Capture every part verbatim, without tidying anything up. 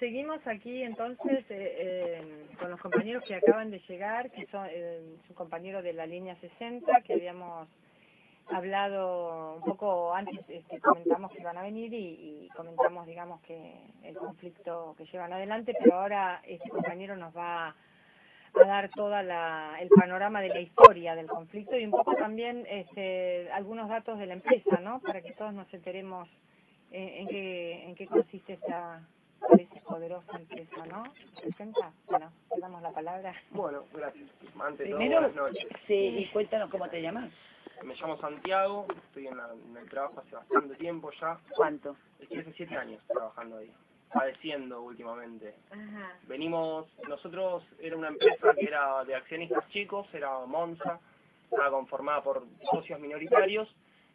seguimos aquí entonces eh, eh, con los compañeros que acaban de llegar, que son eh, su compañero de la línea sesenta, que habíamos hablado un poco antes, este, comentamos que iban a venir y, y comentamos, digamos, que el conflicto que llevan adelante, pero ahora este compañero nos va a dar toda la, el panorama de la historia del conflicto y un poco también este, algunos datos de la empresa, ¿no? Para que todos nos enteremos en, en qué en qué consiste esta parece poderosa empresa, ¿no? ¿Presenta? Bueno, te damos la palabra. Bueno, gracias. Ante todo, Primero, buenas noches. sí, y cuéntanos cómo te llamas. Me llamo Santiago, estoy en, la, en el trabajo hace bastante tiempo ya. ¿Cuánto? Estoy hace siete años trabajando ahí, padeciendo últimamente. Ajá. Venimos, nosotros era una empresa que era de accionistas chicos, era Monza, estaba conformada por socios minoritarios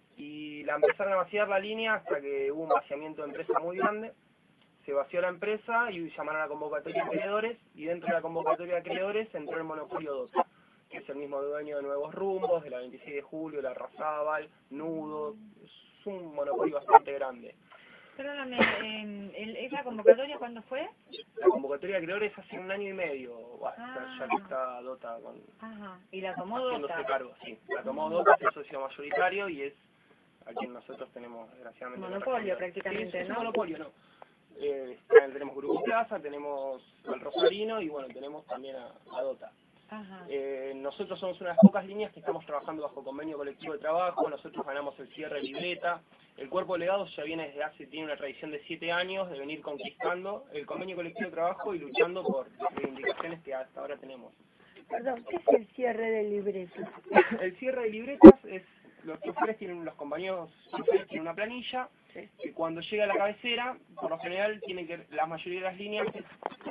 y la empezaron a vaciar la línea hasta que hubo un vaciamiento de empresa muy grande. Se vació la empresa y llamaron a la convocatoria de acreedores y dentro de la convocatoria de acreedores entró el monopolio Dota, que es el mismo dueño de Nuevos Rumbos, de la veintiséis de julio, la Razábal, Nudo, es un monopolio bastante grande. Perdóname, eh, el, ¿esa convocatoria cuándo fue? La convocatoria de acreedores hace un año y medio, basta, Ah. ya que está Dota con, Ajá, y la tomó haciéndose Dota. cargo, sí. La tomó Dota, es el socio mayoritario y es a quien nosotros tenemos, desgraciadamente... Monopolio no prácticamente, sí, es un ¿no? monopolio, no. Eh, tenemos Grupo Plaza, tenemos al Rosarino y bueno, tenemos también a, a Dota. Ajá. Eh, nosotros somos una de las pocas líneas que estamos trabajando bajo convenio colectivo de trabajo, nosotros ganamos el cierre de libreta, el cuerpo de delegados ya viene desde hace, tiene una tradición de siete años de venir conquistando el convenio colectivo de trabajo y luchando por las reivindicaciones que hasta ahora tenemos. Perdón, ¿qué es el cierre del libreto? El cierre de libretas es, los choferes tienen, los compañeros choferes tienen una planilla, que cuando llega a la cabecera, por lo general tienen que, la mayoría de las líneas eh,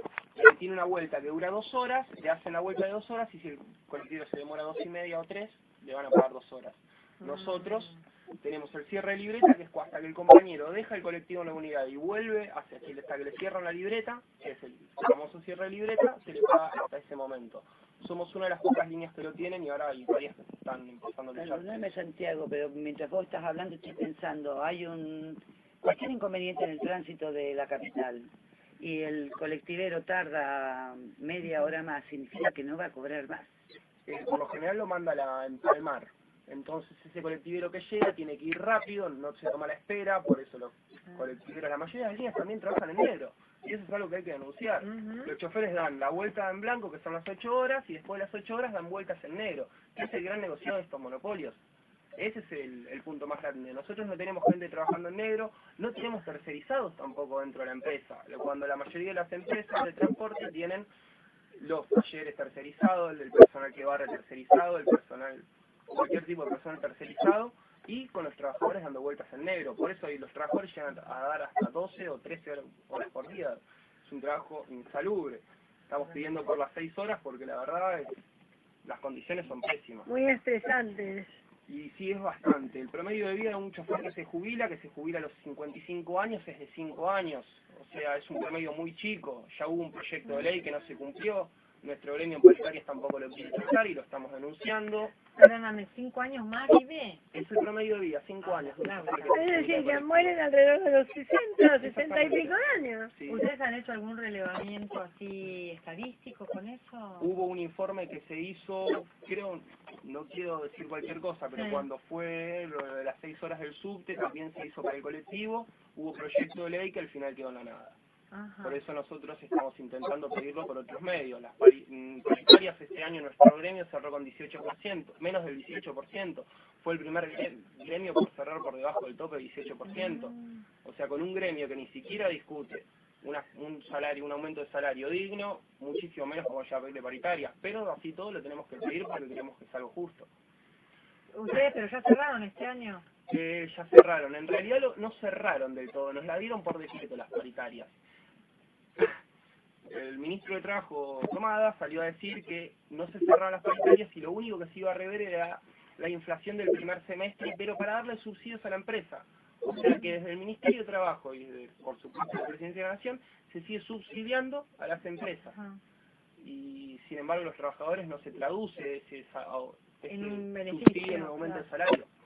tiene una vuelta que dura dos horas, le hacen la vuelta de dos horas y si el colectivo se demora dos y media o tres, le van a pagar dos horas. Nosotros tenemos el cierre de libreta, que es hasta que el compañero deja el colectivo en la unidad y vuelve hasta que, hasta que le cierran la libreta, que es el famoso cierre de libreta, se le paga hasta ese momento. Somos una de las pocas líneas que lo tienen y ahora hay varias que están empezando a luchar. Perdóname, Santiago, pero mientras vos estás hablando estoy pensando, hay un cualquier inconveniente en el tránsito de la capital y el colectivero tarda media hora más, significa que no va a cobrar más. Eh, por lo general lo manda a la empalmar. Entonces ese colectivero que llega tiene que ir rápido, no se toma la espera, por eso los colectiveros, la mayoría de las líneas también trabajan en negro. Y eso es algo que hay que denunciar. Uh-huh. Los choferes dan la vuelta en blanco, que son las ocho horas, y después de las ocho horas dan vueltas en negro. Ese es el gran negociado de estos monopolios. Ese es el, el punto más grande. Nosotros no tenemos gente trabajando en negro, no tenemos tercerizados tampoco dentro de la empresa. Cuando la mayoría de las empresas de transporte tienen los talleres tercerizados, el personal que barre tercerizado, el personal, cualquier tipo de personal tercerizado, y con los trabajadores dando vueltas en negro. Por eso ahí los trabajadores llegan a dar hasta doce o trece horas por día. Es un trabajo insalubre. Estamos pidiendo por las seis horas porque la verdad es, las condiciones son pésimas. Muy estresantes. Y sí, es bastante. El promedio de vida de un chofer que se jubila, que se jubila a los cincuenta y cinco años, es de cinco años. O sea, es un promedio muy chico. Ya hubo un proyecto de ley que no se cumplió. Nuestro gremio en paritarias tampoco lo quiere tratar y lo estamos denunciando. Perdóname, ¿cinco años más vive? Es el promedio de vida, cinco años. de un chofer que se Es jubila decir, que colectivo. mueren alrededor de los sesenta, sesenta y pico años. Sí. ¿Ustedes han hecho algún relevamiento así estadístico con eso? Hubo un informe que se hizo, creo, no quiero decir cualquier cosa, pero Sí. cuando fue lo de las seis horas del subte, también se hizo para el colectivo, hubo proyecto de ley que al final quedó en la nada. Ajá. Por eso nosotros estamos intentando pedirlo por otros medios. Las pari- mm, paritarias este año nuestro gremio cerró con dieciocho por ciento, menos del dieciocho por ciento. Fue el primer gre- gremio por cerrar por debajo del tope de dieciocho por ciento. O sea, con un gremio que ni siquiera discute una, un salario, un aumento de salario digno, muchísimo menos como ya pedirle paritarias. Pero así todo lo tenemos que pedir porque queremos que sea algo justo. ¿Ustedes pero ya cerraron este año? Eh, ya cerraron. En realidad lo, no cerraron del todo, nos la dieron por decreto las paritarias. El ministro de Trabajo, Tomada, salió a decir que no se cerraban las paritarias y lo único que se iba a rever era la inflación del primer semestre, pero para darle subsidios a la empresa. O sea que desde el Ministerio de Trabajo y desde, por supuesto, la Presidencia de la Nación, se sigue subsidiando a las empresas. Ajá. Y sin embargo los trabajadores no se traduce ese, ese En un subsidio beneficio, en un aumento claro. de salario.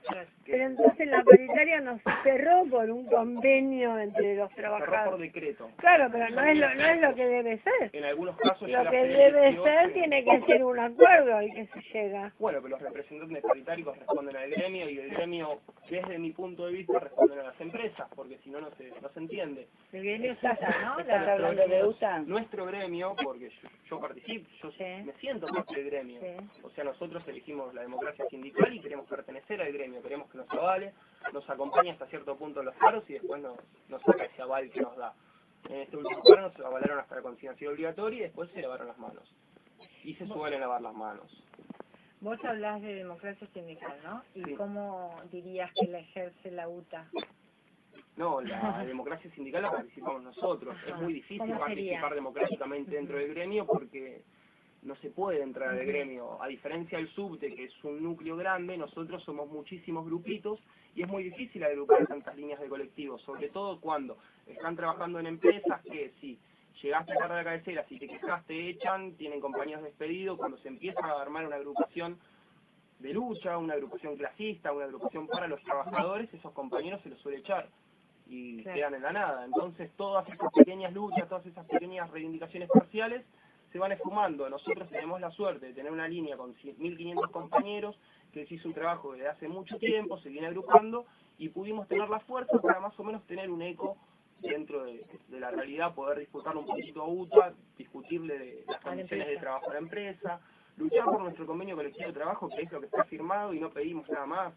Pero entonces la paritaria nos cerró por un convenio entre los Cerró por trabajadores. decreto. Claro, pero no es lo, no es lo que debe ser. En algunos casos ya Lo la que Fede debe eligió- ser tiene que ser un acuerdo al que se llega. Bueno, pero los representantes paritarios responden al gremio y el gremio, desde mi punto de vista, responden a las empresas, porque si no, no se, no se entiende. El gremio es UTA, ¿no? ¿Estás La- hablando de U T A? Nuestro gremio, porque yo, yo participo, yo Sí. me siento parte del gremio. Sí. O sea, nosotros elegimos la democracia sindical y queremos pertenecer al gremio, queremos que nos avale, nos acompañe hasta cierto punto en los paros y después nos, nos saca ese aval que nos da. En este último paro nos avalaron hasta la consignación obligatoria y después se lavaron las manos. Y se suelen lavar las manos. Vos hablás de democracia sindical, ¿no? ¿Y Sí. cómo dirías que la ejerce la UTA? No, la democracia sindical la participamos nosotros. Ajá. Es muy difícil ¿Cómo participar sería? democráticamente dentro del gremio porque no se puede entrar al gremio. A diferencia del subte, que es un núcleo grande, nosotros somos muchísimos grupitos y es muy difícil agrupar tantas líneas de colectivos, sobre todo cuando están trabajando en empresas que si llegaste tarde a la cabecera, si te quejas te echan, tienen compañeros despedidos, cuando se empieza a armar una agrupación de lucha, una agrupación clasista, una agrupación para los trabajadores, esos compañeros se los suele echar y Claro. quedan en la nada. Entonces todas esas pequeñas luchas, todas esas pequeñas reivindicaciones parciales se van esfumando. Nosotros tenemos la suerte de tener una línea con mil quinientos compañeros que se hizo un trabajo desde hace mucho tiempo, se viene agrupando y pudimos tener la fuerza para más o menos tener un eco dentro de, de la realidad, poder disputarle un poquito a U T A, discutirle de las A la condiciones de empresa. trabajo a la empresa, luchar por nuestro convenio colectivo de trabajo, que es lo que está firmado y no pedimos nada más.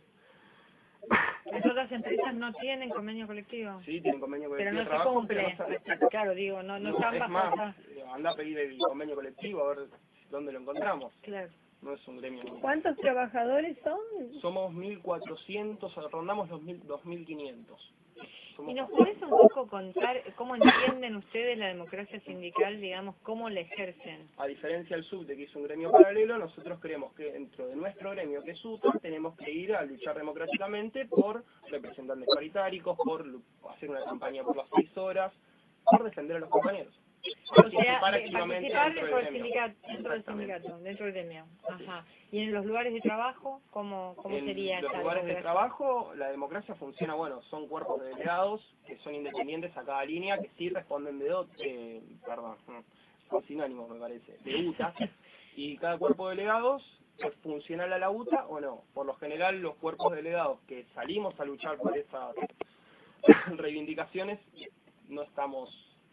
Las otras empresas no tienen convenio colectivo. Sí, tienen convenio Pero colectivo no de se trabajo, cumple. pero no se respeta. Claro, digo, no, no No, están es bajo más, esa- eh, anda a pedir el convenio colectivo a ver dónde lo encontramos. Claro. No es un gremio. ¿Cuántos trabajadores son? Somos mil cuatrocientos, rondamos los mil, dos mil quinientos. Somos- ¿Y nos podés un poco contar cómo entienden ustedes la democracia sindical, digamos, cómo la ejercen? A diferencia del subte, que es un gremio paralelo, nosotros creemos que dentro de nuestro gremio, que es U T A, tenemos que ir a luchar democráticamente por representantes paritarios, por lu- hacer una campaña por las seis horas, por defender a los compañeros. O sea, Participar de- activamente participar dentro dentro del del gremio. sindicato, dentro del Exactamente. sindicato, dentro del gremio. Ajá. ¿Y en los lugares de trabajo, cómo, cómo En sería los esa lugares de democracia? trabajo, la democracia funciona, bueno, son cuerpos de delegados que son independientes a cada línea, que sí responden de O T A, eh, perdón, mm, son sinónimos me parece, de U T A, y cada cuerpo de delegados es funcional a la U T A o no. Por lo general, los cuerpos de delegados que salimos a luchar por esas reivindicaciones, no estamos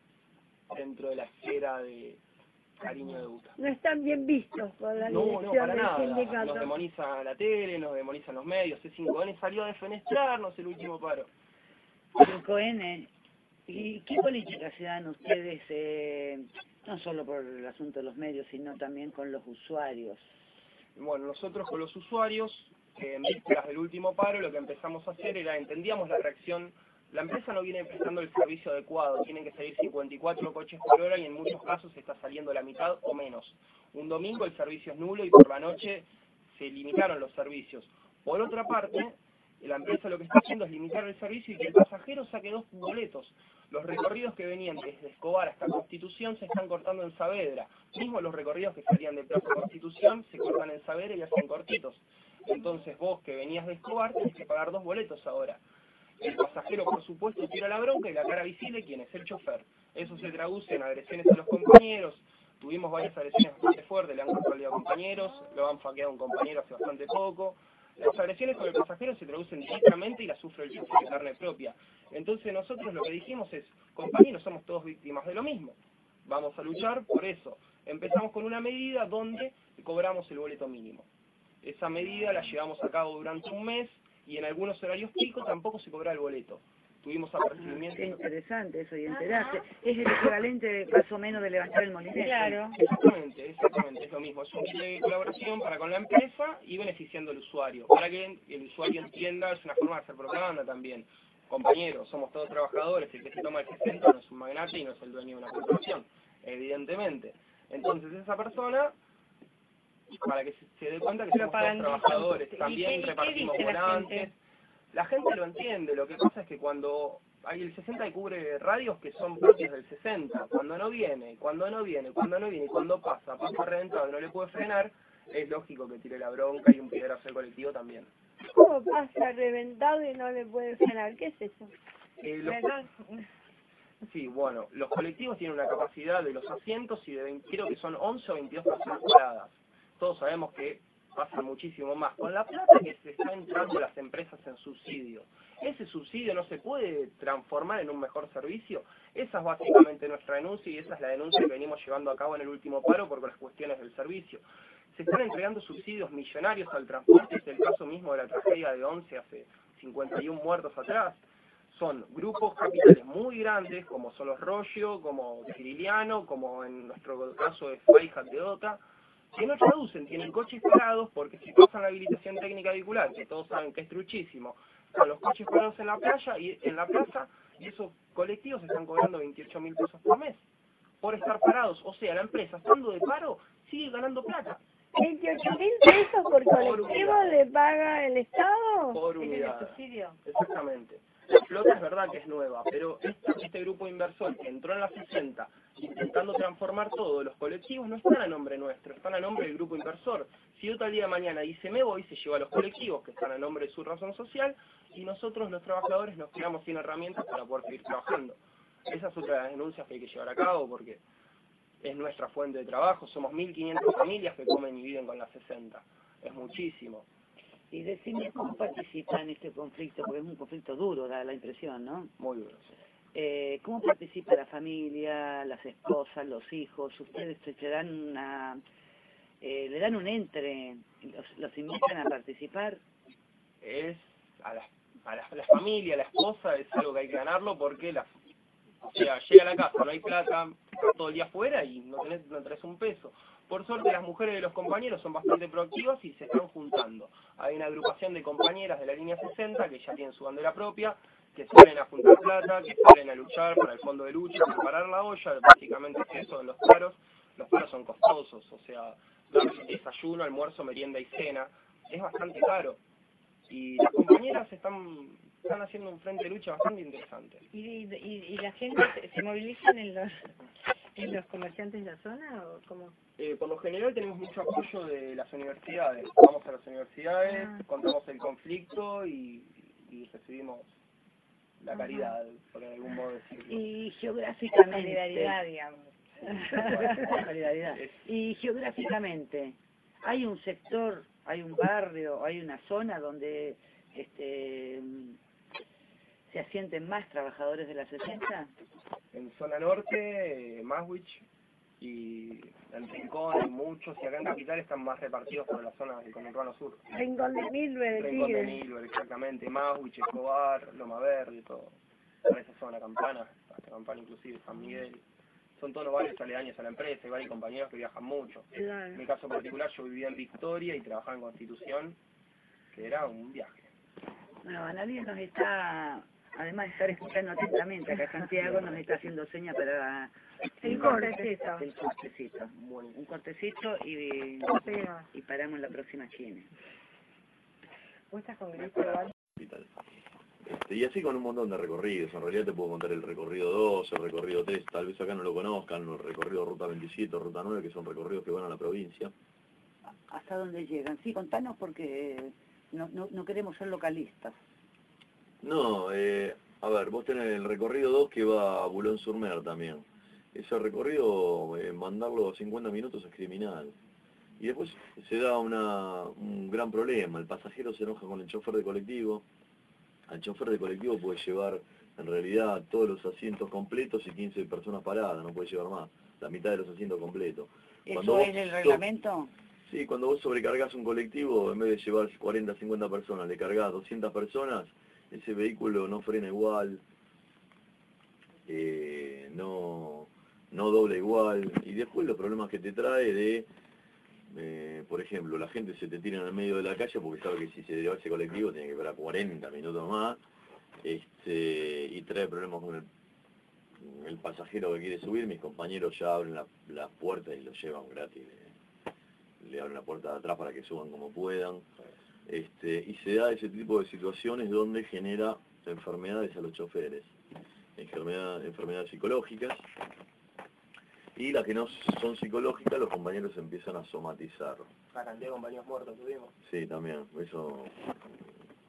dentro de la esfera de cariño de U T A. No están bien vistos por la No, dirección no, para del nada. sindicato. Nos demoniza la tele, nos demonizan los medios. C cinco N salió a defenestrarnos el último paro. cinco N. ¿Y qué políticas se dan ustedes, eh, no solo por el asunto de los medios, sino también con los usuarios? Bueno, nosotros con los usuarios, eh, en vísperas del último paro, lo que empezamos a hacer era, entendíamos la reacción, la empresa no viene prestando el servicio adecuado, tienen que salir cincuenta y cuatro coches por hora y en muchos casos está saliendo la mitad o menos. Un domingo el servicio es nulo y por la noche se limitaron los servicios. Por otra parte, la empresa lo que está haciendo es limitar el servicio y que el pasajero saque dos boletos. Los recorridos que venían desde Escobar hasta Constitución se están cortando en Saavedra. Mismo los recorridos que salían de Plaza Constitución se cortan en Saavedra y hacen cortitos. Entonces vos que venías de Escobar tenés que pagar dos boletos ahora. El pasajero, por supuesto, tira la bronca y la cara visible, ¿quién es? El chofer. Eso se traduce en agresiones a los compañeros. Tuvimos varias agresiones bastante fuertes, le han cortado a compañeros, lo han faqueado a un compañero hace bastante poco. Las agresiones con el pasajero se traducen directamente y las sufre el chofer de carne propia. Entonces nosotros lo que dijimos es, compañeros, somos todos víctimas de lo mismo. Vamos a luchar por eso. Empezamos con una medida donde cobramos el boleto mínimo. Esa medida la llevamos a cabo durante un mes y en algunos horarios picos tampoco se cobra el boleto. Tuvimos apercibimiento. Qué interesante eso y enterarse. Es el equivalente más o menos de levantar el molinete. Claro. Exactamente, exactamente, es lo mismo. Es un kit de colaboración para con la empresa y beneficiando al usuario. Para que el usuario entienda, es una forma de hacer propaganda también. Compañeros, somos todos trabajadores, el que se toma el sesenta no es un magnate y no es el dueño de una corporación, evidentemente. Entonces esa persona, para que se, se dé cuenta que somos todos Propagandista. trabajadores, ¿Y qué- y también qué repartimos dice la volantes. gente? La gente lo entiende, lo que pasa es que cuando hay el sesenta que cubre radios que son propios del sesenta, cuando no viene, cuando no viene, cuando no viene, y cuando pasa, pasa reventado y no le puede frenar, es lógico que tire la bronca y un piedrazo al colectivo también. ¿Cómo pasa reventado y no le puede frenar? ¿Qué es eso? Eh, los- Sí, bueno, los colectivos tienen una capacidad de los asientos y de veinte, creo que son once o veintidós personas paradas. Todos sabemos que pasan muchísimo más. Con la plata que se está entrando las empresas en subsidio, ¿ese subsidio no se puede transformar en un mejor servicio? Esa es básicamente nuestra denuncia y esa es la denuncia que venimos llevando a cabo en el último paro por las cuestiones del servicio. Se están entregando subsidios millonarios al transporte, es el caso mismo de la tragedia de Once hace cincuenta y uno muertos atrás. Son grupos capitales muy grandes, como son los Rollo, como Ciriliano, como en nuestro caso de Faihat de Ota, que no traducen, tienen coches parados porque si pasan la habilitación técnica vehicular, que todos saben que es truchísimo, están los coches parados en la playa y en la plaza y esos colectivos están cobrando veintiocho mil pesos por mes por estar parados. O sea, la empresa, estando de paro, sigue ganando plata. ¿veintiocho mil pesos por Por colectivo unidad. le paga el Estado? Por ¿Es el unidad. subsidio? Exactamente. La flota es verdad que es nueva, pero este, este grupo inversor que entró en la sesenta intentando transformar todo, los colectivos no están a nombre nuestro, están a nombre del grupo inversor. Si otro día de mañana dice me voy, se lleva a los colectivos que están a nombre de su razón social y nosotros los trabajadores nos quedamos sin herramientas para poder seguir trabajando. Esa es otra de las denuncias que hay que llevar a cabo porque es nuestra fuente de trabajo, somos mil quinientas familias que comen y viven con la sesenta, es muchísimo. Y decime cómo participa en este conflicto, porque es un conflicto duro, da la impresión, ¿no? Muy duro. Eh, ¿Cómo participa la familia, las esposas, los hijos? ¿Ustedes te dan una, eh, le dan un entre, los, los invitan a participar? Es a la, a la, a la familia, a la esposa, es algo que hay que ganarlo porque la, o sea, llega a la casa, no hay plata, estás todo el día afuera y no tenés, no traes un peso. Por suerte las mujeres de los compañeros son bastante proactivas y se están juntando. Hay una agrupación de compañeras de la línea sesenta que ya tienen su bandera propia, que salen a juntar plata, que salen a luchar para el fondo de lucha, preparar la olla, básicamente es eso en los paros. Los paros son costosos, o sea, dar desayuno, almuerzo, merienda y cena, es bastante caro. Y las compañeras están, están haciendo un frente de lucha bastante interesante. ¿Y, y, y la gente se, se movilizan en los, en los comerciantes de la zona o cómo? Eh, por lo general tenemos mucho apoyo de las universidades. Vamos a las universidades, Ah. contamos el conflicto y, y recibimos la caridad, por algún modo decirlo. Y geográficamente... Solidaridad, digamos. Solidaridad. Y geográficamente, ¿hay un sector, hay un barrio, hay una zona donde este se asienten más trabajadores de la sesenta? En zona norte, eh, Maswich y en Rincón hay muchos, y acá en Capital están más repartidos por la zona del conurbano sur. Rincón de Milver, de Rincón de Tigre. Milver, exactamente, Maswich, Escobar, Loma Verde, todo. Toda esa zona, Campana, hasta Campana inclusive, San Miguel. Son todos los barrios aledaños a la empresa, hay varios compañeros que viajan mucho. Claro. En mi caso particular yo vivía en Victoria y trabajaba en Constitución, que era un viaje. Bueno, Analia nos está, además de estar escuchando atentamente, acá Santiago nos está haciendo señas para El cortecito. el cortecito. Bueno, Un cortecito y, Pero, y paramos en la próxima esquina. ¿vos estás con gripe igual? Y tal. Este, y así con un montón de recorridos. En realidad te puedo contar el recorrido dos, el recorrido tres, tal vez acá no lo conozcan, el recorrido Ruta veintisiete, Ruta nueve, que son recorridos que van a la provincia. ¿Hasta dónde llegan? Sí, contanos porque no, no, no queremos ser localistas. No, eh, a ver, vos tenés el recorrido dos que va a Boulogne-sur-Mer también. Ese recorrido, eh, mandarlo a cincuenta minutos es criminal. Y después se da una, un gran problema, el pasajero se enoja con el chofer de colectivo. Al chofer de colectivo puede llevar en realidad todos los asientos completos y quince personas paradas, no puede llevar más, la mitad de los asientos completos. ¿Eso es el reglamento? Sí, cuando vos sobrecargas un colectivo, en vez de llevar cuarenta, cincuenta personas, le cargas doscientas personas, ese vehículo no frena igual, eh, no, no dobla igual, y después los problemas que te trae de, eh, por ejemplo, la gente se te tira en el medio de la calle porque sabe que si se lleva ese colectivo tiene que esperar cuarenta minutos más, este, y trae problemas con el, el pasajero que quiere subir. Mis compañeros ya abren la, las puertas y lo llevan gratis, le, le abren la puerta de atrás para que suban como puedan. Este, y se da ese tipo de situaciones donde genera enfermedades a los choferes, enfermedad, enfermedades psicológicas, y las que no son psicológicas los compañeros empiezan a somatizar. La cantidad de compañeros muertos tuvimos. Sí, también, eso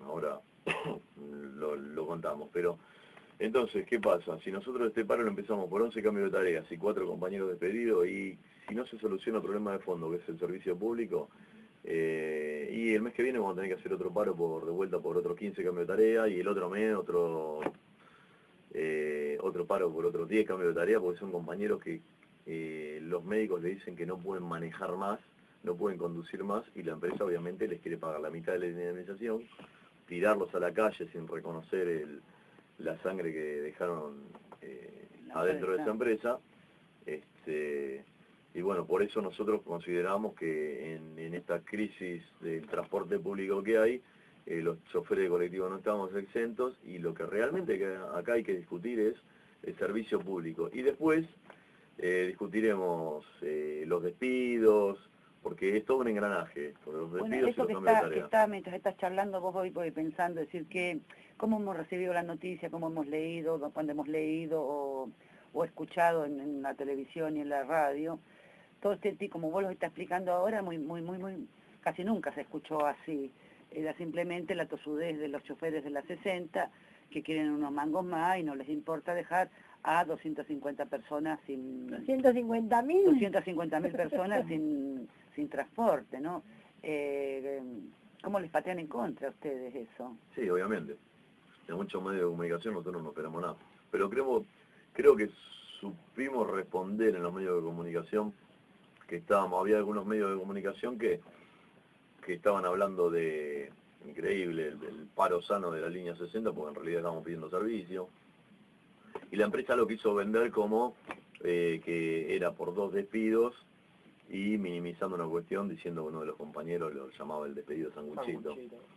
ahora lo, lo contamos, pero entonces, ¿qué pasa? Si nosotros este paro lo empezamos por once cambios de tareas y cuatro compañeros despedidos, y si no se soluciona el problema de fondo, que es el servicio público, eh, y el mes que viene vamos a tener que hacer otro paro por de vuelta por otros quince cambios de tarea, y el otro mes otro eh, otro paro por otros diez cambios de tarea, porque son compañeros que eh, los médicos le dicen que no pueden manejar más, no pueden conducir más, y la empresa obviamente les quiere pagar la mitad de la indemnización, tirarlos a la calle sin reconocer el, la sangre que dejaron eh, adentro de esa empresa. Este, y bueno, por eso nosotros consideramos que en, en esta crisis del transporte público que hay, eh, los choferes de colectivo no estamos exentos, y lo que realmente que acá hay que discutir es el servicio público. Y después eh, discutiremos eh, los despidos, porque es todo un engranaje, los despidos bueno, eso y los que cambios de está, tarea. que está, mientras estás charlando, vos voy, voy pensando, decir que cómo hemos recibido la noticia, cómo hemos leído, cuando hemos leído o, o escuchado en, en la televisión y en la radio, todo este tipo, como vos lo estás explicando ahora, muy, muy, muy, muy, casi nunca se escuchó así. Era simplemente la tosudez de los choferes de la sesenta, que quieren unos mangos más y no les importa dejar a doscientas cincuenta personas sin... ¿doscientos cincuenta mil? doscientas cincuenta mil personas sin, sin transporte, ¿no? Eh, ¿Cómo les patean en contra a ustedes eso? Sí, obviamente. En muchos medios de comunicación nosotros no esperamos nada. Pero creo, creo que supimos responder en los medios de comunicación que estábamos, había algunos medios de comunicación que, que estaban hablando de, increíble, el, el paro sano de la línea sesenta, porque en realidad estábamos pidiendo servicio. Y la empresa lo quiso vender como eh, que era por dos despidos, y minimizando una cuestión, diciendo que uno de los compañeros lo llamaba el despedido sanguchito.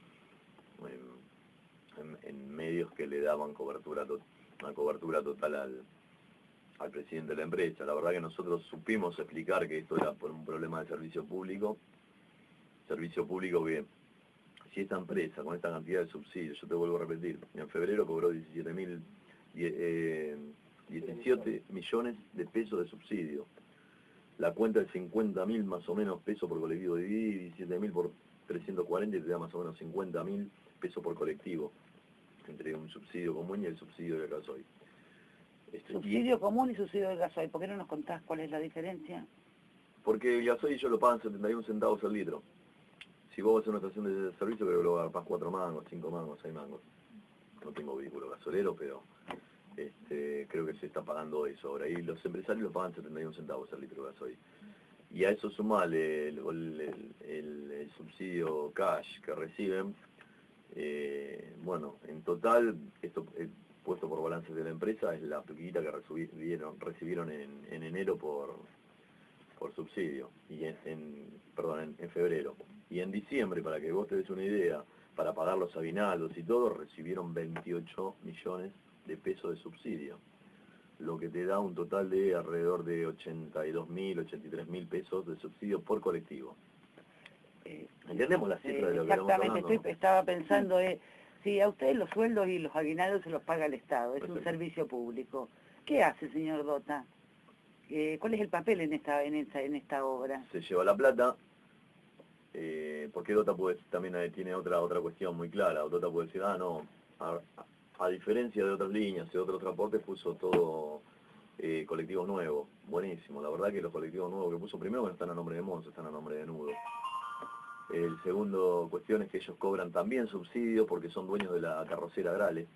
En, en, en medios que le daban cobertura to una cobertura total al, al presidente de la empresa. La verdad que nosotros supimos explicar que esto era por un problema de servicio público, servicio público que si esta empresa con esta cantidad de subsidios, yo te vuelvo a repetir, en febrero cobró diecisiete mil, eh, diecisiete millones de pesos de subsidio. La cuenta de cincuenta mil más o menos pesos por colectivo, dividí diecisiete mil por trescientos cuarenta y te da más o menos cincuenta mil pesos por colectivo, entre un subsidio común y el subsidio de gasoil. Este, subsidio y, común y subsidio de gasoil, ¿por qué no nos contás cuál es la diferencia? Porque el gasoil ellos lo pagan setenta y un centavos al litro. Si vos vas a una estación de servicio, creo que lo pagas cuatro mangos, cinco mangos, seis mangos. No tengo vehículo gasolero, pero este, creo que se está pagando eso ahora. Y los empresarios lo pagan setenta y un centavos al litro de gasoil. Y a eso sumale el, el, el, el subsidio cash que reciben. Eh, bueno, en total, esto eh, puesto por balances de la empresa, es la guita que recibieron, recibieron en, en enero por, por subsidio, y en, en perdón, en, en febrero. Y en diciembre, para que vos te des una idea, para pagar los aguinaldos y todo, recibieron veintiocho millones de pesos de subsidio, lo que te da un total de alrededor de ochenta y dos mil, ochenta y tres mil pesos de subsidio por colectivo. Eh, ¿Entendemos la cifra eh, de lo que estamos hablando? Exactamente, estoy, estaba pensando, eh, si a ustedes los sueldos y los aguinaldos se los paga el Estado, es un servicio público. ¿Qué hace, señor Dota? Eh, ¿Cuál es el papel en esta, en esta, en esta obra? Se lleva la plata, eh, porque Dota puede, también tiene otra otra cuestión muy clara. Dota puede decir, ah, no, a, a diferencia de otras líneas, de otros transportes, puso todo eh, colectivos nuevos. Buenísimo, la verdad que los colectivos nuevos que puso, primero no están a nombre de Mons, están a nombre de Nudo. El segundo cuestión es que ellos cobran también subsidio porque son dueños de la carrocera Grale.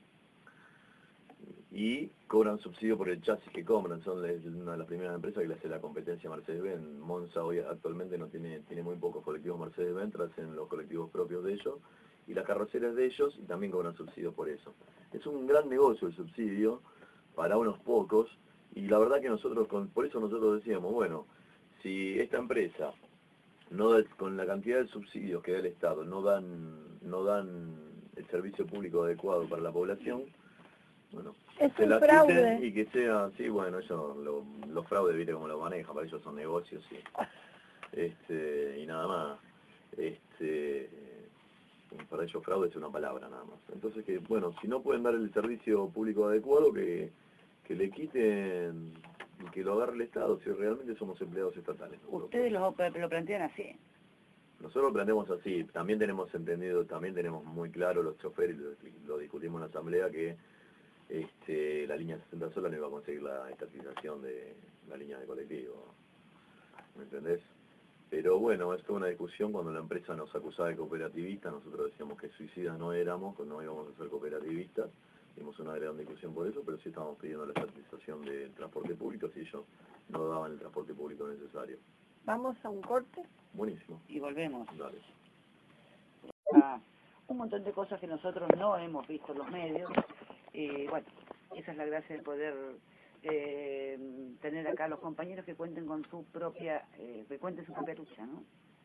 Y cobran subsidio por el chasis que compran, son una de las primeras empresas que le hace la competencia a Mercedes-Benz. Monza hoy actualmente no tiene tiene muy pocos colectivos Mercedes-Benz, hacen los colectivos propios de ellos, y las carroceras de ellos, y también cobran subsidio por eso. Es un gran negocio el subsidio para unos pocos, y la verdad que nosotros, con, por eso nosotros decíamos, bueno, si esta empresa, no da, con la cantidad de subsidios que da el Estado, no dan, no dan el servicio público adecuado para la población, bueno, es se un la fraude. quiten y que sea, sí, bueno, eso, lo, los fraudes, viste cómo lo manejan, para ellos son negocios y, este, y nada más. Este, para ellos fraude es una palabra nada más. Entonces que, bueno, si no pueden dar el servicio público adecuado, que, que le quiten y que lo agarre el Estado, si realmente somos empleados estatales. Ustedes lo, lo plantean así. Nosotros lo planteamos así, también tenemos entendido, también tenemos muy claro los choferes, lo, lo discutimos en la asamblea, que este, la línea sesenta sola no iba a conseguir la estatización de la línea de colectivo, ¿me entendés? Pero bueno, esto es una discusión cuando la empresa nos acusaba de cooperativistas, nosotros decíamos que suicidas no éramos, que no íbamos a ser cooperativistas, dimos una gran discusión por eso, pero sí estábamos pidiendo la estatización del transporte público si ellos no daban el transporte público necesario. Vamos a un corte. Buenísimo. Y volvemos. Dale. A un montón de cosas que nosotros no hemos visto en los medios. Y bueno, esa es la gracia de poder eh, tener acá a los compañeros que cuenten con su propia, eh, que cuenten su propia lucha, ¿no?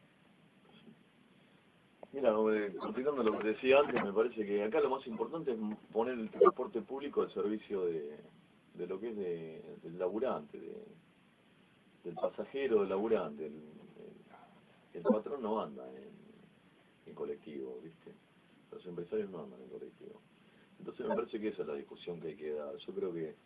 Mira, eh, continuando lo que decía antes, me parece que acá lo más importante es poner el transporte público al servicio de, de lo que es de, del laburante, de, del pasajero, del laburante. El, el, el patrón no anda en, en colectivo, ¿viste? Los empresarios no andan en colectivo. Entonces me parece que esa es la discusión que hay que dar. Yo creo que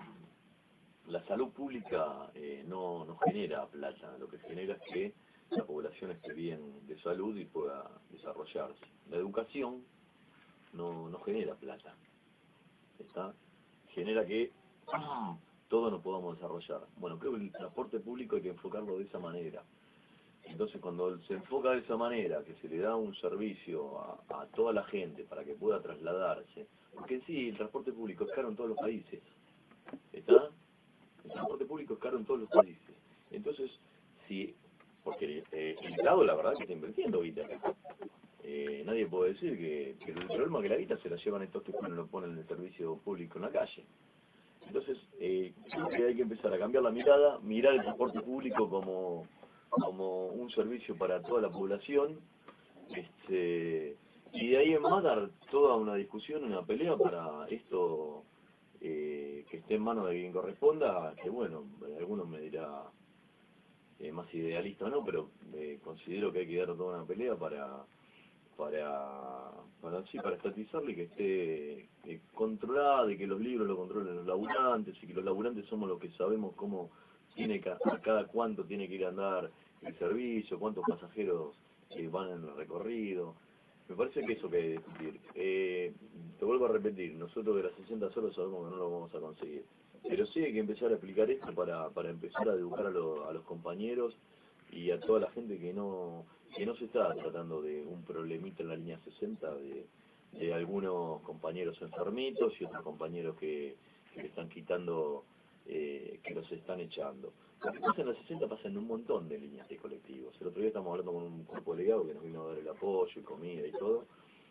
la salud pública eh, no, no genera plata, lo que genera es que la población esté bien de salud y pueda desarrollarse. La educación no, no genera plata, ¿está? Genera que todos nos podamos desarrollar. Bueno, creo que el transporte público hay que enfocarlo de esa manera. Entonces cuando se enfoca de esa manera, que se le da un servicio a, a toda la gente para que pueda trasladarse, porque en sí el transporte público es caro en todos los países, ¿está? El transporte público es caro en todos los países. Entonces, si, porque eh, el Estado la verdad que está invirtiendo guita acá. Eh, nadie puede decir que, que el problema es que la guita se la llevan estos que ponen, lo ponen en el servicio público en la calle. Entonces, eh, creo que hay que empezar a cambiar la mirada, mirar el transporte público como, como un servicio para toda la población, este, y de ahí en más dar toda una discusión, una pelea para esto eh, que esté en manos de quien corresponda, que bueno, algunos me dirá eh, más idealista o no, pero eh, considero que hay que dar toda una pelea para para para sí, para estatizarle y que esté eh, controlada y que los libros lo controlen los laburantes y que los laburantes somos los que sabemos cómo tiene ca a cada cuánto tiene que ir a andar el servicio, cuántos pasajeros eh, van en el recorrido. Me parece que eso que hay que discutir. Eh, te vuelvo a repetir, nosotros de las sesenta solos sabemos que no lo vamos a conseguir. Pero sí hay que empezar a explicar esto para, para empezar a educar a, lo, a los compañeros y a toda la gente que no que no se está tratando de un problemita en la línea sesenta, de, de algunos compañeros enfermitos y otros compañeros que, que le están quitando, eh, que los están echando. Lo que pasa en la sesenta pasa en un montón de líneas de colectivos. El otro día estamos hablando con un cuerpo delegado que nos vino a dar el apoyo y comida y todo.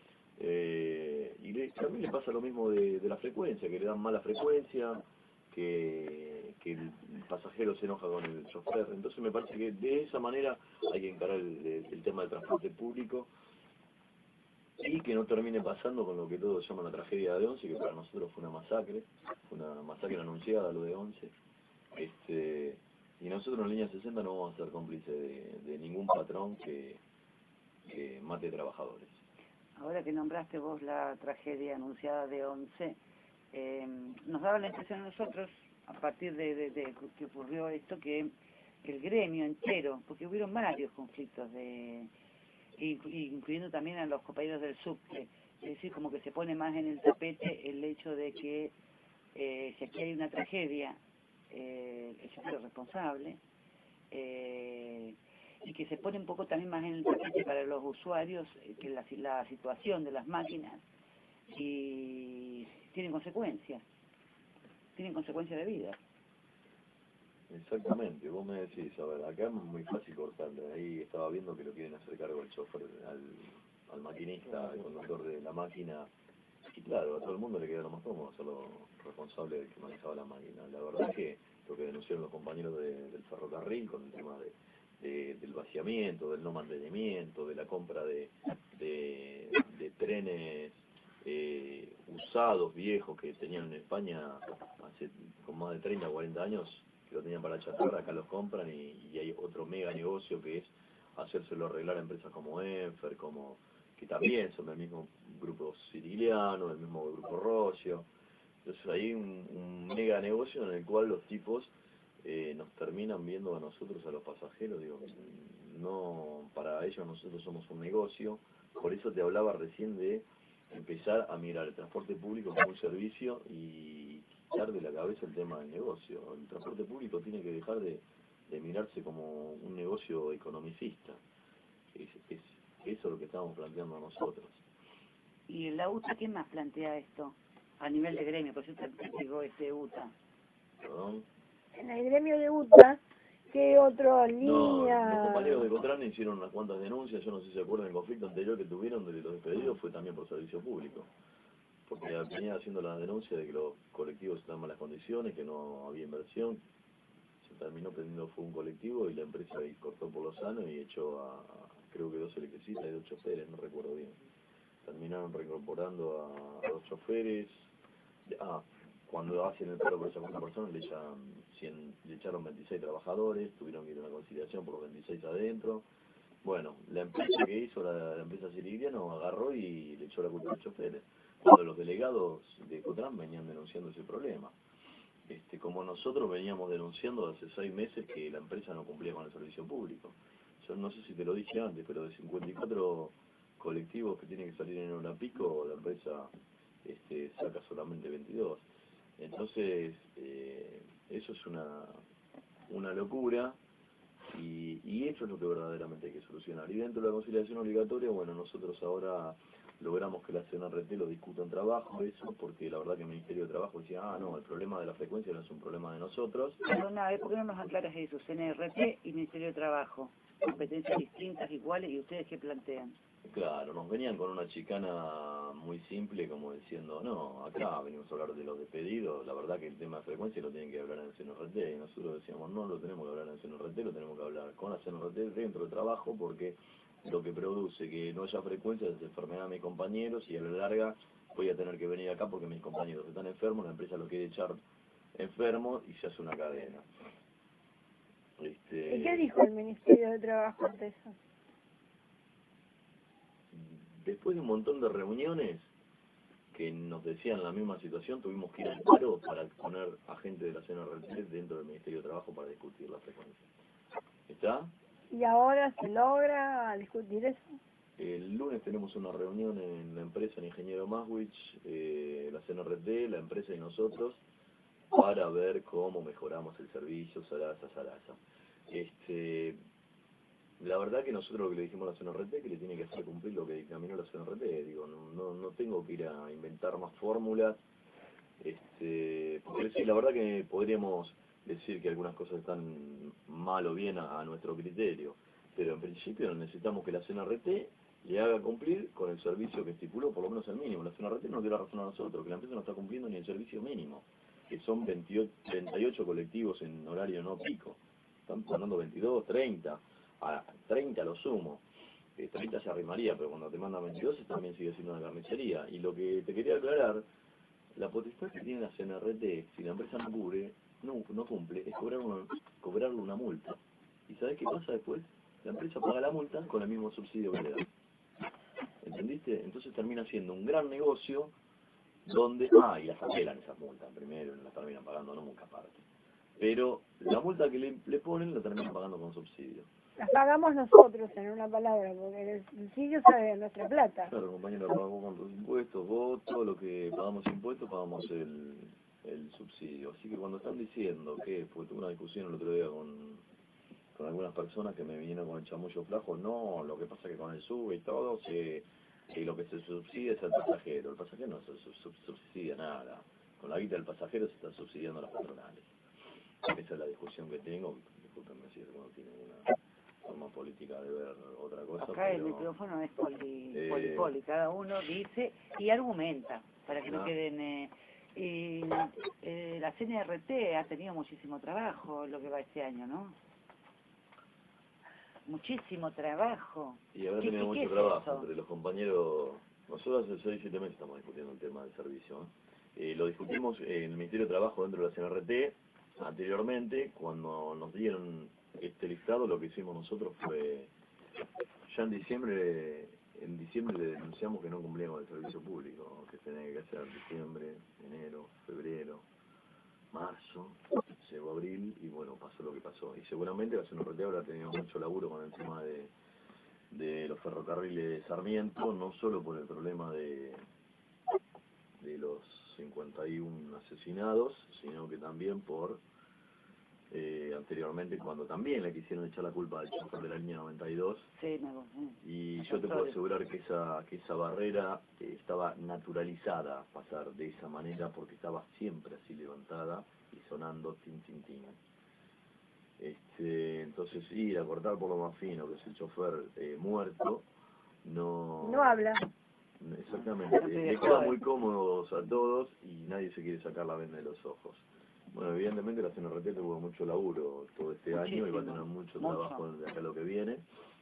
Eh, y le, también le pasa lo mismo de, de la frecuencia, que le dan mala frecuencia, que, que el pasajero se enoja con el chofer. Entonces me parece que de esa manera hay que encarar el, el tema del transporte público y que no termine pasando con lo que todos llaman la tragedia de Once, que para nosotros fue una masacre, fue una masacre anunciada lo de Once. Este, y nosotros en línea sesenta no vamos a ser cómplices de, de ningún patrón que, que mate trabajadores. Ahora que nombraste vos la tragedia anunciada de Once, eh, nos daba la impresión a nosotros, a partir de, de, de que ocurrió esto, que el gremio entero, porque hubieron varios conflictos, de, incluyendo también a los compañeros del subte, es decir, como que se pone más en el tapete el hecho de que eh, si aquí hay una tragedia, eh, el chofer es responsable, eh, y que se pone un poco también más en el tapete para los usuarios eh, que la, la situación de las máquinas y tienen consecuencias, tienen consecuencias de vida. Exactamente, vos me decís, a ver, acá es muy fácil cortarle, ahí estaba viendo que lo quieren hacer cargo el chofer, al, al maquinista, al conductor de la máquina, y claro, a todo el mundo le queda lo más cómodo hacerlo responsable del que manejaba la máquina. La verdad es que lo que denunciaron los compañeros de, del ferrocarril con el tema de, de, del vaciamiento, del no mantenimiento, de la compra de, de, de trenes eh, usados, viejos, que tenían en España hace con más de treinta o cuarenta años, que lo tenían para chatarra, acá los compran y, y hay otro mega negocio que es hacérselo arreglar a empresas como Enfer, como que también son del mismo grupo siciliano, del mismo grupo Rocio. Entonces hay un, un mega negocio en el cual los tipos eh, nos terminan viendo a nosotros, a los pasajeros, digo, no, para ellos nosotros somos un negocio, por eso te hablaba recién de empezar a mirar el transporte público como un servicio y quitar de la cabeza el tema del negocio. El transporte público tiene que dejar de, de mirarse como un negocio economicista. Es, es, eso es lo que estamos planteando nosotros. ¿Y la U T A qué más plantea esto? A nivel de gremio, por eso te digo este U T A. ¿Perdón? En el gremio de U T A, ¿qué otra No, línea? los compañeros de Cotran hicieron unas cuantas denuncias, yo no sé si se acuerdan del conflicto anterior que tuvieron de los despedidos, fue también por servicio público. Porque venía haciendo la denuncia de que los colectivos están en malas condiciones, que no había inversión. Se terminó prendiendo fuego un colectivo y la empresa ahí cortó por lo sano y echó a, creo que dos electricistas y dos choferes, no recuerdo bien. Terminaron reincorporando a, a dos choferes. Ah, cuando hacen el paro por esa cuarta persona le, echan cien, le echaron veintiséis trabajadores, tuvieron que ir a una conciliación por los veintiséis adentro. Bueno, la empresa que hizo, la, la empresa sirigliano, agarró y le echó la culpa a los choferes, cuando los delegados de Cotran venían denunciando ese problema. Este, como nosotros veníamos denunciando hace seis meses que la empresa no cumplía con el servicio público. Yo no sé si te lo dije antes, pero de cincuenta y cuatro colectivos que tienen que salir en hora pico, la empresa este, saca solamente veintidós. Entonces, eh, eso es una, una locura y, y eso es lo que verdaderamente hay que solucionar. Y dentro de la conciliación obligatoria, bueno, nosotros ahora logramos que la C N R T lo discuta en trabajo, eso, porque la verdad que el Ministerio de Trabajo decía, ah, no, el problema de la frecuencia no es un problema de nosotros. Perdona, ¿por qué no nos aclaras eso? C N R T y Ministerio de Trabajo, competencias distintas, iguales, ¿y ustedes qué plantean? Claro, nos venían con una chicana muy simple, como diciendo, no, acá venimos a hablar de los despedidos, la verdad que el tema de frecuencia lo tienen que hablar en el C N R T, y nosotros decíamos, no lo tenemos que hablar en el C N R T, lo tenemos que hablar con la C N R T dentro del trabajo, porque lo que produce que no haya frecuencia es enfermedad de mis compañeros, y a la larga voy a tener que venir acá porque mis compañeros están enfermos, la empresa lo quiere echar enfermo y se hace una cadena. Este... ¿Y qué dijo el Ministerio de Trabajo ante eso? Después de un montón de reuniones que nos decían la misma situación, tuvimos que ir al paro para poner a gente de la C N R T dentro del Ministerio de Trabajo para discutir la frecuencia. ¿Está? ¿Y ahora se logra discutir eso? El lunes tenemos una reunión en la empresa, en Ingeniero Maswich, eh, la C N R T, la empresa y nosotros, para ver cómo mejoramos el servicio, Sarasa, Sarasa. Este... La verdad que nosotros lo que le dijimos a la C N R T es que le tiene que hacer cumplir lo que dictaminó la C N R T. Digo, no, no, no tengo que ir a inventar más fórmulas. Este, porque sí, la verdad que podríamos decir que algunas cosas están mal o bien a, a nuestro criterio. Pero en principio necesitamos que la C N R T le haga cumplir con el servicio que estipuló, por lo menos el mínimo. La C N R T no dio la razón a nosotros, que la empresa no está cumpliendo ni el servicio mínimo, que son veintiocho, treinta y ocho colectivos en horario no pico. Están mandando veintidós, treinta. A treinta lo sumo, eh, treinta se arrimaría, pero cuando te mandan veintidós también sigue siendo una carnicería. Y lo que te quería aclarar, la potestad que tiene la C N R T, si la empresa no cubre, no, no cumple, es cobrar una, cobrarle una multa. ¿Y sabes qué pasa después? La empresa paga la multa con el mismo subsidio que le da. ¿Entendiste? Entonces termina siendo un gran negocio donde... Ah, y las apelan esas multas primero, no las terminan pagando nunca aparte. Pero la multa que le, le ponen la terminan pagando con subsidio. Las pagamos nosotros, en una palabra, porque el subsidio sale de nuestra plata. Claro, compañero, pagamos con los impuestos, vos, todo lo que pagamos impuestos, pagamos el, el subsidio. Así que cuando están diciendo que, porque tuve una discusión el otro día con, con algunas personas que me vinieron con el chamullo flaco, no, lo que pasa es que con el sube y todo, se, y lo que se subsidia es el pasajero. El pasajero no se sub, sub, subsidia nada. Con la guita del pasajero se están subsidiando las patronales. Esa es la discusión que tengo. Discúlpenme si alguno tiene una forma política de ver otra cosa. Acá pero, el micrófono es poli, eh, poli, poli, cada uno dice y argumenta, para que no, no queden... Eh, y, eh, la C N R T ha tenido muchísimo trabajo lo que va este año, ¿no? Muchísimo trabajo. Y habrá ¿Qué, tenido qué mucho es trabajo eso? entre los compañeros. Nosotros hace seis siete meses estamos discutiendo el tema del servicio. ¿eh? Eh, lo discutimos en el Ministerio de Trabajo dentro de la C N R T anteriormente. Cuando nos dieron este listado, lo que hicimos nosotros fue, ya en diciembre, en diciembre le denunciamos que no cumplíamos el servicio público, que se tenía que hacer diciembre, enero, febrero, marzo, llegó abril y bueno, pasó lo que pasó. Y seguramente la zona norte habrá tenido mucho laburo con el tema de, de los ferrocarriles de Sarmiento, no solo por el problema de, de los cincuenta y uno asesinados, sino que también por eh, anteriormente cuando también le quisieron echar la culpa al chofer de la línea noventa y dos. Sí, me gusta. Y yo te puedo asegurar que esa que esa barrera eh, estaba naturalizada pasar de esa manera porque estaba siempre así levantada y sonando tin tin tin. Este, entonces ir a cortar por lo más fino, que es el chofer eh, muerto, no... No habla. Exactamente, le queda muy cómodos a todos y nadie se quiere sacar la venda de los ojos. Bueno, evidentemente la C N R T tuvo mucho laburo todo este año y va a tener mucho, mucho trabajo de acá a lo que viene.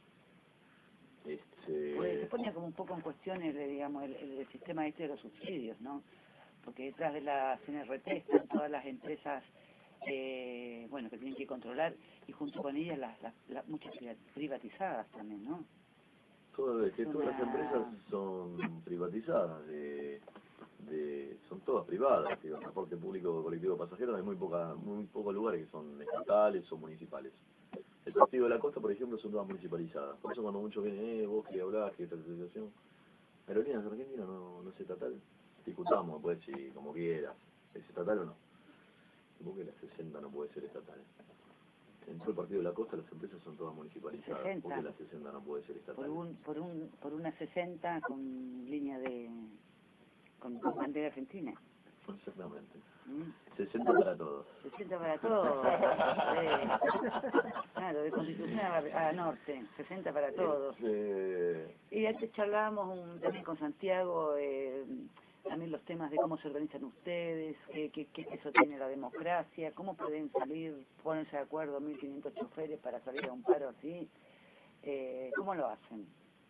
Este... Pues se ponía como un poco en cuestión el, digamos, el, el sistema este de los subsidios, ¿no? Porque detrás de la C N R T están todas las empresas eh, bueno, que tienen que controlar y junto con ellas las, las, las muchas privatizadas también, ¿no? Todo, es que Una... todas las empresas son privatizadas, de, de, son todas privadas, digo, el transporte público colectivo de pasajeros hay muy poca, muy pocos lugares que son estatales o municipales. El Partido de la Costa, por ejemplo, son todas municipalizadas. Por eso cuando muchos vienen, eh, vos que hablás, que estatalización, Aerolíneas Argentinas no, no es estatal. Discutamos, pues, si como quieras, ¿es estatal o no? Porque la sesenta no puede ser estatal. En todo el Partido de la Costa las empresas son todas municipalizadas, sesenta. porque la sesenta no puede ser estatal. Por un, por un, por una sesenta con línea de, con, con bandera argentina. Exactamente. ¿Mm? sesenta para todos. sesenta para todos. Eh, claro, de Constitución a, a Norte, sesenta para todos. Este... Y antes charlábamos un, también con Santiago, eh, también los temas de cómo se organizan ustedes, qué, qué, qué peso tiene la democracia, cómo pueden salir, ponerse de acuerdo mil quinientos choferes para salir a un paro así, eh, ¿cómo lo hacen?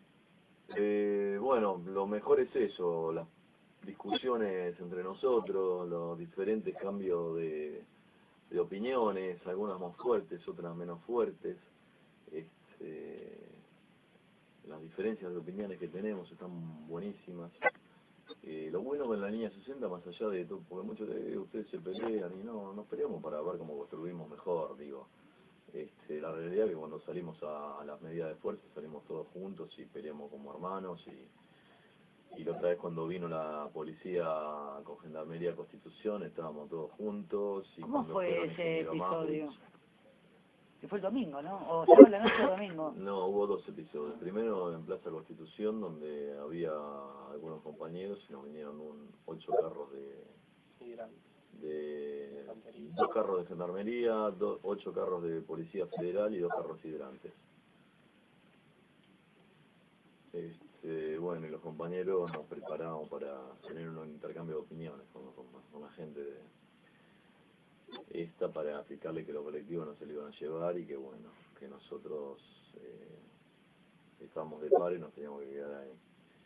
Eh, bueno, lo mejor es eso, las discusiones entre nosotros, los diferentes cambios de, de opiniones, algunas más fuertes, otras menos fuertes. Este, las diferencias de opiniones que tenemos están buenísimas. Eh, lo bueno con la línea sesenta, más allá de todo, porque muchos de ustedes se pelean y no, nos peleamos para ver cómo construimos mejor, digo. Este, la realidad es que cuando salimos a, a las medidas de fuerza salimos todos juntos y peleamos como hermanos y, y la otra vez cuando vino la policía con Gendarmería Constitución estábamos todos juntos. Y ¿Cómo fue ese episodio? Mahuich, que fue el domingo, ¿no? ¿O sábado la noche o domingo? No, hubo dos episodios. Primero en Plaza Constitución, donde había algunos compañeros y nos vinieron un, ocho carros de... de dos carros de gendarmería, do, ocho carros de policía federal y dos carros hidrantes. Este, bueno, y los compañeros nos preparamos para tener un intercambio de opiniones con, con, con la gente de esta para explicarle que los colectivos no se lo iban a llevar y que bueno, que nosotros eh, estábamos de paro y nos teníamos que quedar ahí.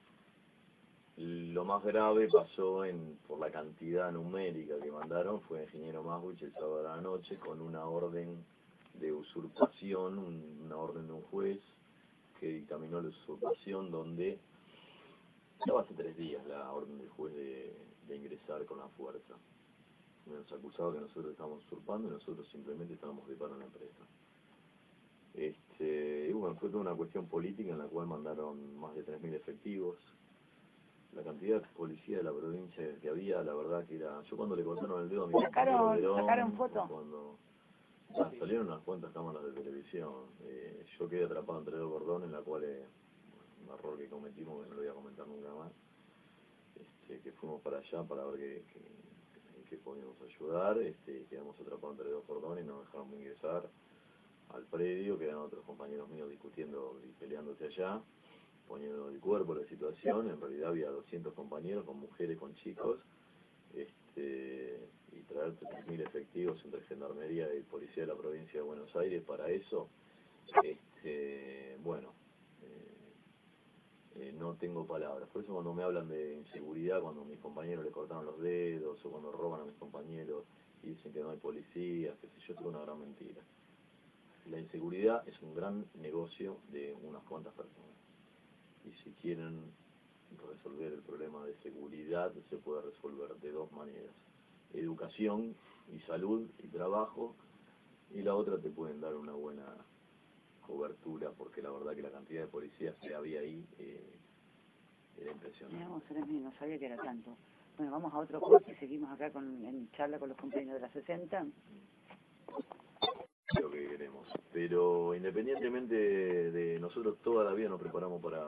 Lo más grave pasó en por la cantidad numérica que mandaron, fue Ingeniero Mahuich el sábado de la noche con una orden de usurpación, un, una orden de un juez que dictaminó la usurpación donde estaba hace tres días la orden del juez de, de ingresar con la fuerza. Nos acusaba que nosotros estábamos usurpando y nosotros simplemente estábamos de paro en la empresa. Este, y bueno, fue toda una cuestión política en la cual mandaron más de tres mil efectivos. La cantidad de policía de la provincia que había, la verdad que era... Yo cuando le cortaron el dedo a mi ¿Sacaron, León, ¿sacaron fotos? Cuando ah, salieron unas cuantas cámaras de televisión. Eh, yo quedé atrapado entre dos cordones, en la cual eh, un error que cometimos, que no lo voy a comentar nunca más. Este, que fuimos para allá para ver qué, qué, qué podíamos ayudar. Este, quedamos atrapados entre dos cordones y no dejaron ingresar al predio, quedan otros compañeros míos discutiendo y peleándose allá, poniendo el cuerpo a la situación. En realidad había doscientos compañeros con mujeres, con chicos, este, y traer tres mil efectivos entre Gendarmería y Policía de la Provincia de Buenos Aires para eso, este, bueno, eh, eh, no tengo palabras. Por eso cuando me hablan de inseguridad, cuando a mis compañeros les cortaron los dedos, o cuando roban a mis compañeros y dicen que no hay policía, que sé yo, es una gran mentira. La inseguridad es un gran negocio de unas cuantas personas. Y si quieren resolver el problema de seguridad, se puede resolver de dos maneras. educación y salud y trabajo, y la otra te pueden dar una buena cobertura, porque la verdad que la cantidad de policías que había ahí eh, era impresionante. Digamos, no sabía que era tanto. Bueno, vamos a otro curso y seguimos acá con, en charla con los compañeros de la sesenta. Lo que queremos. Pero independientemente de, de nosotros toda la vida nos preparamos para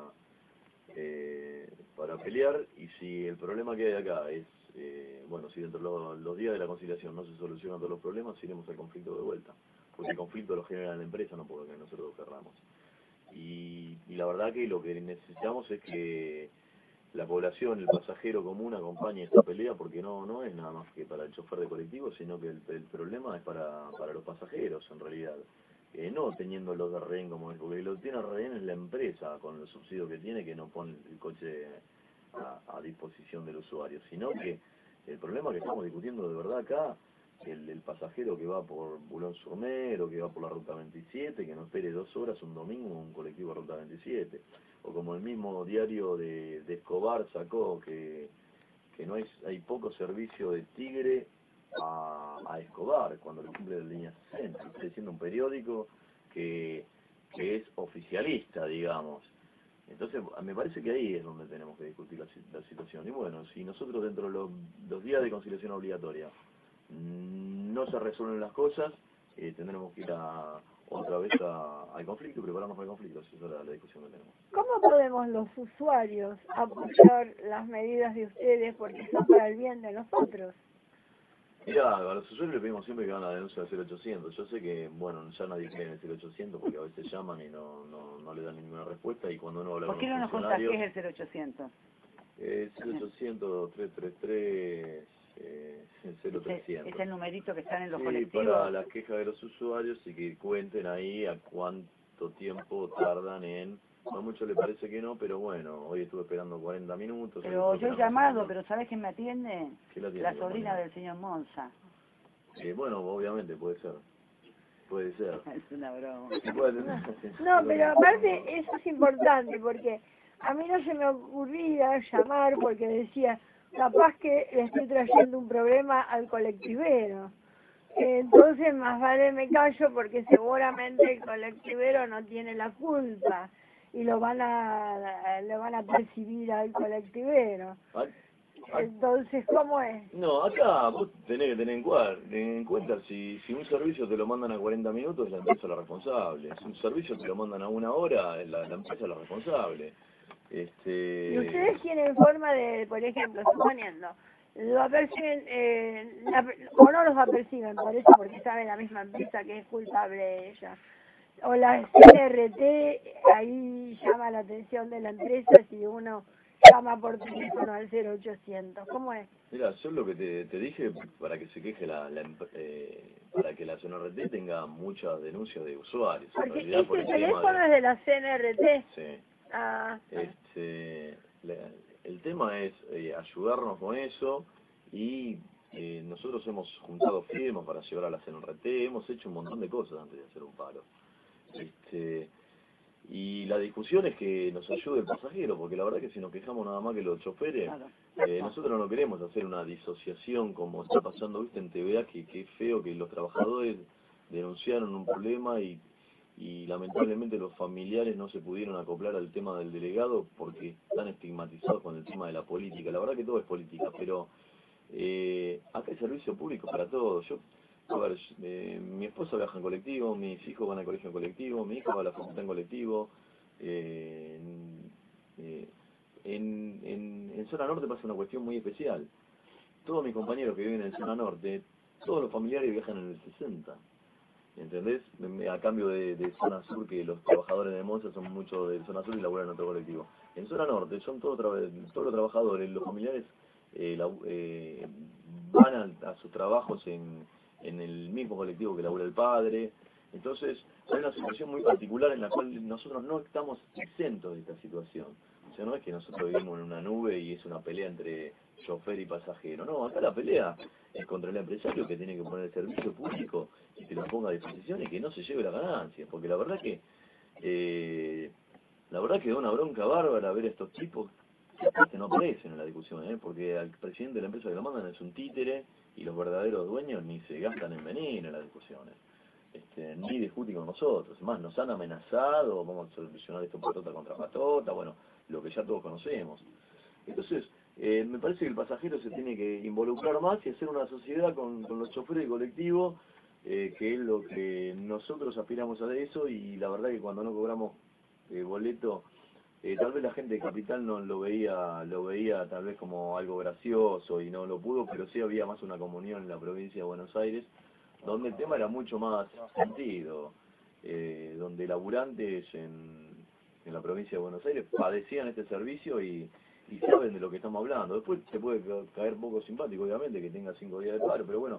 eh, para pelear, y si el problema que hay acá es, eh, bueno, si dentro de los, los días de la conciliación no se solucionan todos los problemas, iremos al conflicto de vuelta. Porque el conflicto lo genera la empresa, no porque nosotros lo querramos. Y, y la verdad que lo que necesitamos es que la población, el pasajero común acompañe esta pelea, porque no no es nada más que para el chofer de colectivo, sino que el, el problema es para, para los pasajeros en realidad. Eh, no teniéndolo de rehén como es, porque lo que tiene rehén es la empresa con los subsidios que tiene, que no pone el coche a, a disposición del usuario, sino que el problema que estamos discutiendo de verdad acá, el, el pasajero que va por Boulogne-sur-Mer o que va por la ruta veintisiete, que no espere dos horas un domingo en un colectivo de ruta veintisiete, o como el mismo diario de, de Escobar sacó, que, que no hay, hay poco servicio de Tigre a, a Escobar cuando le cumple la línea sesenta. Está diciendo un periódico que, que es oficialista, digamos. Entonces, me parece que ahí es donde tenemos que discutir la, la situación. Y bueno, si nosotros dentro de los, los días de conciliación obligatoria no se resuelven las cosas, eh, tendremos que ir a, otra vez a, al conflicto, prepararnos para el conflicto. Esa es la, la discusión que tenemos. ¿Cómo podemos los usuarios apoyar las medidas de ustedes porque son para el bien de nosotros? Mirá, a los usuarios les pedimos siempre que hagan la denuncia al cero ochocientos. Yo sé que, bueno, ya nadie cree en el cero ochocientos porque a veces llaman y no, no, no le dan ninguna respuesta, y cuando uno habla ¿Por con qué no los nos contás funcionarios... qué es el cero ochocientos? Eh, cero ochocientos, tres tres tres, eh, cero trescientos. Es el numerito que están en los Sí, colectivos. para las quejas de los usuarios, y que cuenten ahí a cuánto tiempo tardan en... A muchos le parece que no, pero bueno, hoy estuve esperando cuarenta minutos. Pero yo he llamado, pero ¿sabes quién me atiende? ¿Quién la atiende, La sobrina compañera? del señor Monza. Eh, bueno, obviamente puede ser. Puede ser. Es una broma. Sí, puede No, ser. no, pero aparte eso es importante porque a mí no se me ocurría llamar porque decía, capaz que le estoy trayendo un problema al colectivero. Entonces más vale me callo porque seguramente el colectivero no tiene la culpa y lo van a lo van a percibir al colectivero. Ah, ah, Entonces, ¿cómo es? No, acá vos tenés que tener en, cua- en cuenta, si, si un servicio te lo mandan a cuarenta minutos, es la empresa la responsable. Si un servicio te lo mandan a una hora, es la, la empresa la responsable. Este... ¿Y ustedes tienen forma de, por ejemplo, suponiendo, lo aperciben, eh, la- o no los aperciben por eso, porque saben la misma empresa que es culpable ella? O la C N R T, ahí llama la atención de la empresa si uno llama por teléfono al cero ochocientos. ¿Cómo es? Mira, yo lo que te, te dije, para que se queje la, la em- eh, para que la C N R T tenga muchas denuncias de usuarios. En Porque realidad, por este el tema teléfono de- es de la C N R T. Sí. Ah, Este, la- el tema es eh, ayudarnos con eso, y eh, nosotros hemos juntado firmas para llevar a la C N R T, hemos hecho un montón de cosas antes de hacer un paro. Este, y la discusión es que nos ayude el pasajero, porque la verdad que si nos quejamos nada más que los choferes, Claro. eh, nosotros no queremos hacer una disociación como está pasando, viste, en T V A, que, que es feo que los trabajadores denunciaron un problema y y lamentablemente los familiares no se pudieron acoplar al tema del delegado porque están estigmatizados con el tema de la política. La verdad que todo es política, pero eh, acá hay servicio público para todos. Yo, a ver, eh, mi esposa viaja en colectivo, mis hijos van al colegio en colectivo, mi hija va a la facultad en colectivo. Eh, eh, en, en, en zona norte pasa una cuestión muy especial. Todos mis compañeros que viven en zona norte, todos los familiares viajan en el sesenta. ¿Entendés? A cambio de, de zona sur, que los trabajadores de Monza son muchos de zona sur y laburan en otro colectivo. En zona norte son todos, tra todos los trabajadores, los familiares eh, la, eh, van a, a sus trabajos en, en el mismo colectivo que labura el padre. Entonces hay una situación muy particular en la cual nosotros no estamos exentos de esta situación. O sea, no es que nosotros vivimos en una nube y es una pelea entre chofer y pasajero. No, acá la pelea es contra el empresario, que tiene que poner el servicio público y que lo ponga a disposición y que no se lleve la ganancia. Porque la verdad que eh, la verdad que da una bronca bárbara ver a estos tipos que no aparecen en la discusión, ¿eh? Porque al presidente de la empresa que lo mandan es un títere y los verdaderos dueños ni se gastan en venir en las discusiones, este, ni discuten con nosotros. Además, nos han amenazado, vamos a solucionar esto patota contra patota, bueno, lo que ya todos conocemos. Entonces, eh, me parece que el pasajero se tiene que involucrar más y hacer una sociedad con, con los choferes de colectivo, eh, que es lo que nosotros aspiramos a eso, y la verdad que cuando no cobramos eh, boleto, Eh, tal vez la gente de Capital no lo veía, lo veía tal vez como algo gracioso y no lo pudo, pero sí había más una comunión en la provincia de Buenos Aires, donde el tema era mucho más sentido, eh, donde laburantes en, en la provincia de Buenos Aires padecían este servicio y, y saben de lo que estamos hablando. Después te puede caer poco simpático, obviamente, que tenga cinco días de paro, pero bueno,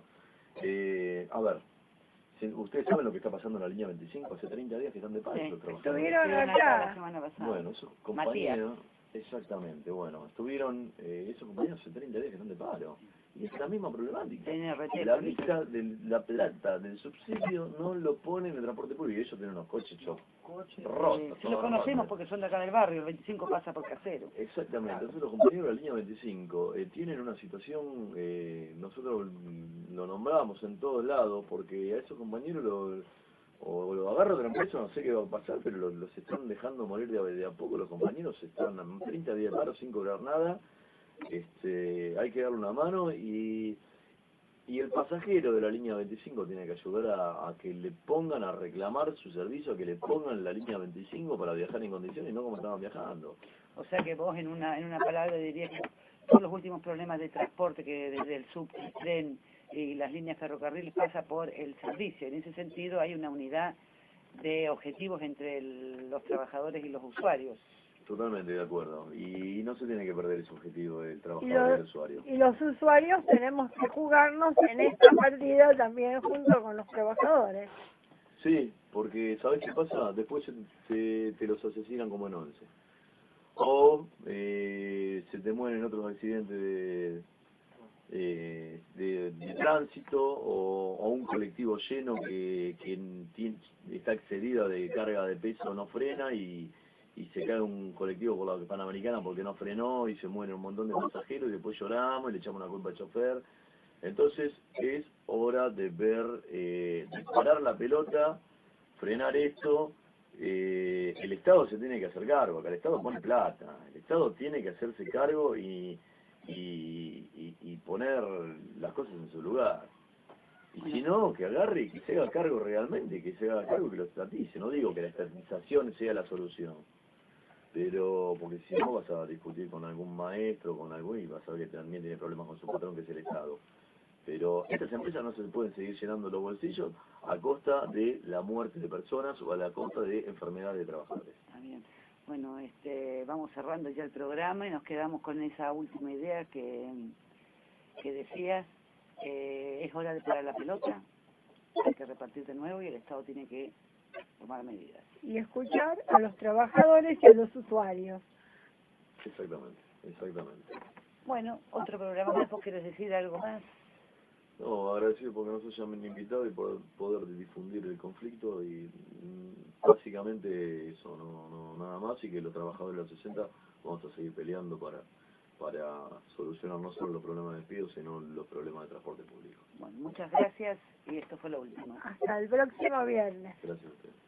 eh, a ver. Ustedes saben lo que está pasando en la línea veinticinco, hace treinta días que están de paro. Sí, los trabajadores. Estuvieron acá acá. la semana pasada. Bueno, esos compañeros, exactamente, bueno, estuvieron, eh, esos compañeros hace treinta días que están de paro. Y es la misma problemática. T N R T, La mitad de la plata del subsidio no lo ponen en el transporte público, y ellos tienen unos coches chocos. Rotos. Sí, sí, lo conocemos rotos. porque son de acá del barrio, el veinticinco pasa por Casero. Exactamente, entonces los compañeros de la línea veinticinco eh, tienen una situación, eh, nosotros lo nombramos en todos lados, porque a esos compañeros lo, o lo agarran de la empresa, no sé qué va a pasar, pero los, los están dejando morir de a, de a poco. Los compañeros están a treinta días de paro sin cobrar nada, este, hay que darle una mano, y y el pasajero de la línea veinticinco tiene que ayudar a, a que le pongan a reclamar su servicio, a que le pongan la línea veinticinco para viajar en condiciones y no como estaban viajando. O sea que vos en una en una palabra dirías que todos los últimos problemas de transporte que desde el sub, el tren y las líneas ferrocarriles pasa por el servicio. En ese sentido hay una unidad de objetivos entre el, los trabajadores y los usuarios. Totalmente de acuerdo. Y no se tiene que perder ese objetivo del Y trabajador y del los, usuario. y los usuarios tenemos que jugarnos en esta partida también junto con los trabajadores. Sí, porque ¿sabés qué pasa? Después se, se- te los asesinan como en once. O eh, se te mueren otros accidentes de, eh, de, de tránsito, o, o un colectivo lleno que, que ti- está excedido de carga de peso, no frena, y, y se cae un colectivo por la Panamericana porque no frenó y se mueren un montón de pasajeros, y después lloramos y le echamos la culpa al chofer. Entonces es hora de ver, eh, de parar la pelota, frenar esto. Eh, el Estado se tiene que hacer cargo, acá el Estado pone plata, el Estado tiene que hacerse cargo y, y, y, y poner las cosas en su lugar. Y si no, que agarre y que se haga cargo realmente, que se haga cargo y que lo estatice. No digo que la estatización sea la solución, pero porque si no vas a discutir con algún maestro, con algún, y vas a ver que también tiene problemas con su patrón, que es el Estado. Pero estas empresas no se pueden seguir llenando los bolsillos a costa de la muerte de personas o a la costa de enfermedades de trabajadores. Está bien. Bueno, este, vamos cerrando ya el programa y nos quedamos con esa última idea que, que decías. Eh, es hora de parar la pelota, hay que repartir de nuevo y el Estado tiene que tomar medidas. Y escuchar a los trabajadores y a los usuarios. Exactamente, exactamente. Bueno, otro programa más, ¿vos querés decir algo más? No, agradecido porque nos hayan invitado y por poder difundir el conflicto, y mm, básicamente eso, no, no nada más, y que los trabajadores de los sesenta vamos a seguir peleando para para solucionar no solo los problemas de despido, sino los problemas de transporte público. Bueno, muchas gracias y esto fue lo último. Hasta el próximo viernes. Gracias a ustedes.